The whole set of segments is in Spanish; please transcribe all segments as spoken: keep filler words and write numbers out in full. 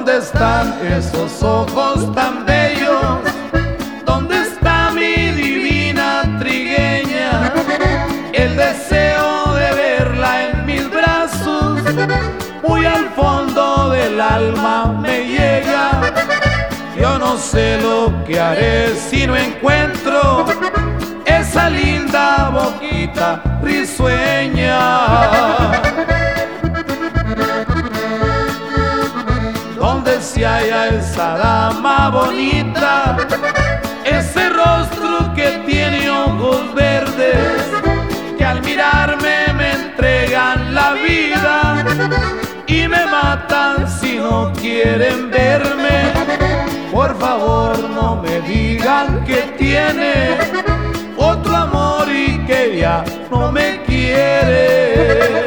¿Dónde están esos ojos tan bellos? ¿Dónde está mi divina trigueña? El deseo de verla en mis brazos, muy al fondo del alma me llega. Yo no sé lo que haré si no encuentro esa linda boquita risueña. Donde se halla esa dama bonita, ese rostro que tiene ojos verdes, que al mirarme me entregan la vida y me matan si no quieren verme. Por favor no me digan que tiene otro amor y que ya no me quiere.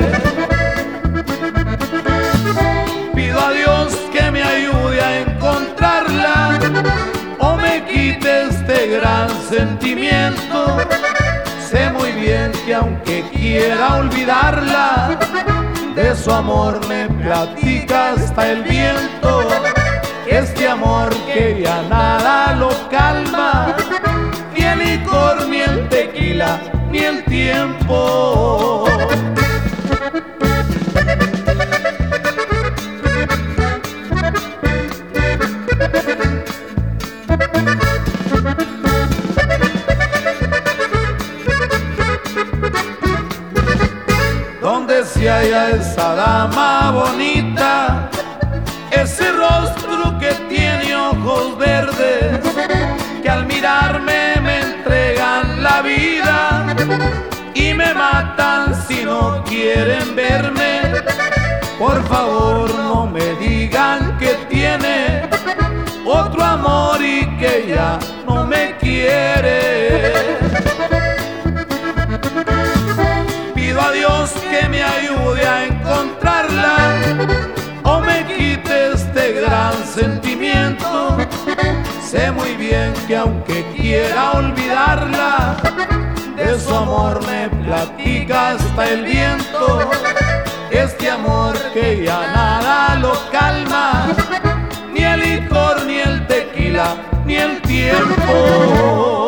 Pido a Dios que me ayude a encontrarla o me quite este gran sentimiento. Sé muy bien que aunque quiera olvidarla, de su amor me platica hasta el viento. Este amor que ya nada lo calma, ni el licor, ni el tequila, ni el tiempo. Donde se halla esa dama bonita, ese rostro que tiene ojos verdes, que al mirarme me entregan la vida y me matan si no quieren verme. Por favor no me digan que tiene otro amor y que ya no me quiere. Pido a Dios que me ayude a encontrarla o me quite este gran sentimiento. Sé muy bien que aunque quiera olvidarla, de su amor me platica hasta el viento. Este amor que ya nada lo calma, ni el licor, ni el tequila, ni el tiempo.